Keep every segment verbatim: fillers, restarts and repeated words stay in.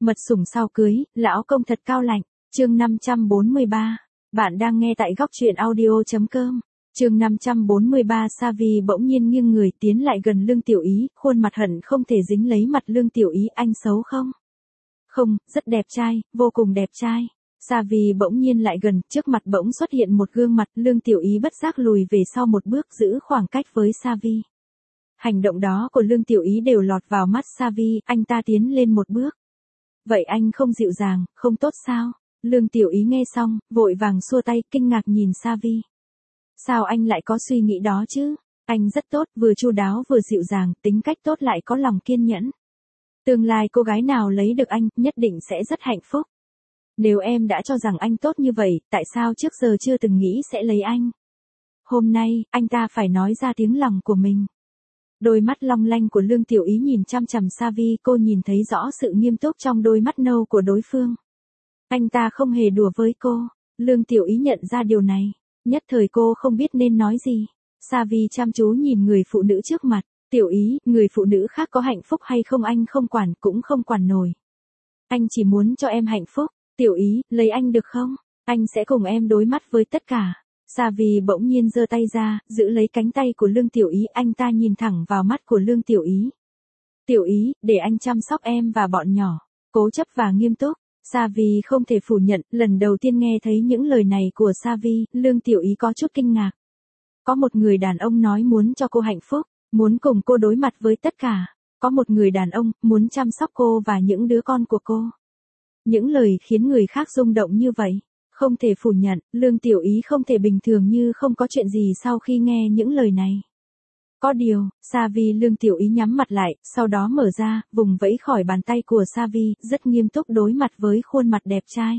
Mật sủng sau cưới, lão công thật cao lạnh. Chương năm trăm bốn mươi ba. Bạn đang nghe tại góc truyện audio chấm com. Chương năm trăm bốn mươi ba. Savi bỗng nhiên nghiêng người tiến lại gần Lương Tiểu Ý, khuôn mặt hận không thể dính lấy mặt Lương Tiểu Ý. Anh xấu không? Không, rất đẹp trai, vô cùng đẹp trai. Savi bỗng nhiên lại gần, trước mặt bỗng xuất hiện một gương mặt. Lương Tiểu Ý bất giác lùi về sau một bước, giữ khoảng cách với Savi. Hành động đó của Lương Tiểu Ý đều lọt vào mắt Savi, anh ta tiến lên một bước. Vậy anh không dịu dàng, không tốt sao? Lương Tiểu Ý nghe xong, vội vàng xua tay, kinh ngạc nhìn Savi. Sao anh lại có suy nghĩ đó chứ? Anh rất tốt, vừa chu đáo vừa dịu dàng, tính cách tốt lại có lòng kiên nhẫn. Tương lai cô gái nào lấy được anh, nhất định sẽ rất hạnh phúc. Nếu em đã cho rằng anh tốt như vậy, tại sao trước giờ chưa từng nghĩ sẽ lấy anh? Hôm nay, anh ta phải nói ra tiếng lòng của mình. Đôi mắt long lanh của Lương Tiểu Ý nhìn chăm chằm Savi, cô nhìn thấy rõ sự nghiêm túc trong đôi mắt nâu của đối phương. Anh ta không hề đùa với cô. Lương Tiểu Ý nhận ra điều này. Nhất thời cô không biết nên nói gì. Savi chăm chú nhìn người phụ nữ trước mặt. Tiểu Ý, người phụ nữ khác có hạnh phúc hay không anh không quản, cũng không quản nổi. Anh chỉ muốn cho em hạnh phúc. Tiểu Ý, lấy anh được không? Anh sẽ cùng em đối mắt với tất cả. Savi bỗng nhiên giơ tay ra, giữ lấy cánh tay của Lương Tiểu Ý, anh ta nhìn thẳng vào mắt của Lương Tiểu Ý. Tiểu Ý, để anh chăm sóc em và bọn nhỏ. Cố chấp và nghiêm túc. Savi không thể phủ nhận, lần đầu tiên nghe thấy những lời này của Savi, Lương Tiểu Ý có chút kinh ngạc. Có một người đàn ông nói muốn cho cô hạnh phúc, muốn cùng cô đối mặt với tất cả. Có một người đàn ông muốn chăm sóc cô và những đứa con của cô. Những lời khiến người khác rung động như vậy. Không thể phủ nhận, Lương Tiểu Ý không thể bình thường như không có chuyện gì sau khi nghe những lời này. Có điều, Savi Lương Tiểu Ý nhắm mặt lại, sau đó mở ra, vùng vẫy khỏi bàn tay của Savi, rất nghiêm túc đối mặt với khuôn mặt đẹp trai.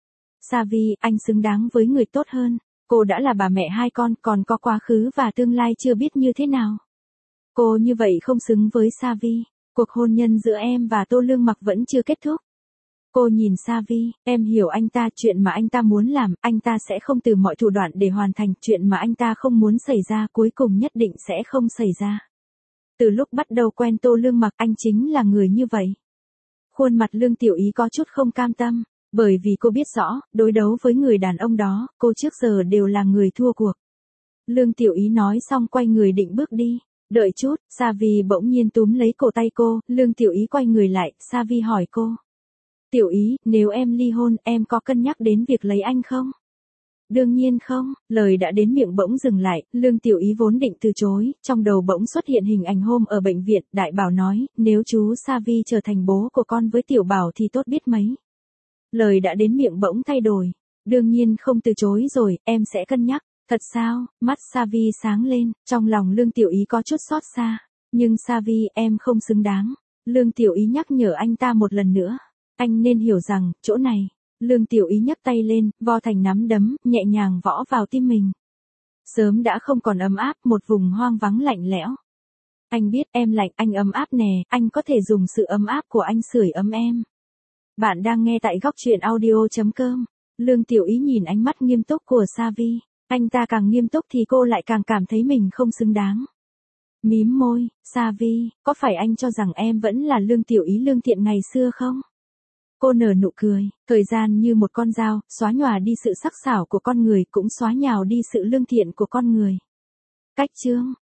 Savi, anh xứng đáng với người tốt hơn. Cô đã là bà mẹ hai con, còn có quá khứ và tương lai chưa biết như thế nào. Cô như vậy không xứng với Savi. Cuộc hôn nhân giữa em và Tô Lương Mặc vẫn chưa kết thúc. Cô nhìn Savi, em hiểu anh ta, chuyện mà anh ta muốn làm, anh ta sẽ không từ mọi thủ đoạn để hoàn thành, chuyện mà anh ta không muốn xảy ra cuối cùng nhất định sẽ không xảy ra. Từ lúc bắt đầu quen Tô Lương Mặc, anh chính là người như vậy. Khuôn mặt Lương Tiểu Ý có chút không cam tâm, bởi vì cô biết rõ, đối đấu với người đàn ông đó, cô trước giờ đều là người thua cuộc. Lương Tiểu Ý nói xong quay người định bước đi. Đợi chút, Savi bỗng nhiên túm lấy cổ tay cô, Lương Tiểu Ý quay người lại, Savi hỏi cô. Tiểu Ý, nếu em ly hôn, em có cân nhắc đến việc lấy anh không? Đương nhiên không, lời đã đến miệng bỗng dừng lại, Lương Tiểu Ý vốn định từ chối, trong đầu bỗng xuất hiện hình ảnh hôm ở bệnh viện, Đại Bảo nói, nếu chú Savi trở thành bố của con với Tiểu Bảo thì tốt biết mấy. Lời đã đến miệng bỗng thay đổi, đương nhiên không từ chối rồi, em sẽ cân nhắc. Thật sao? Mắt Savi sáng lên, trong lòng Lương Tiểu Ý có chút xót xa, nhưng Savi, em không xứng đáng. Lương Tiểu Ý nhắc nhở anh ta một lần nữa. Anh nên hiểu rằng, chỗ này, Lương Tiểu Ý nhấc tay lên, vo thành nắm đấm, nhẹ nhàng võ vào tim mình. Sớm đã không còn ấm áp, một vùng hoang vắng lạnh lẽo. Anh biết em lạnh, anh ấm áp nè, anh có thể dùng sự ấm áp của anh sưởi ấm em. Bạn đang nghe tại góc truyện audio chấm com. Lương Tiểu Ý nhìn ánh mắt nghiêm túc của Savi, anh ta càng nghiêm túc thì cô lại càng cảm thấy mình không xứng đáng. Mím môi, Savi, có phải anh cho rằng em vẫn là Lương Tiểu Ý lương thiện ngày xưa không? Cô nở nụ cười, thời gian như một con dao, xóa nhòa đi sự sắc sảo của con người cũng xóa nhào đi sự lương thiện của con người. Cách chương,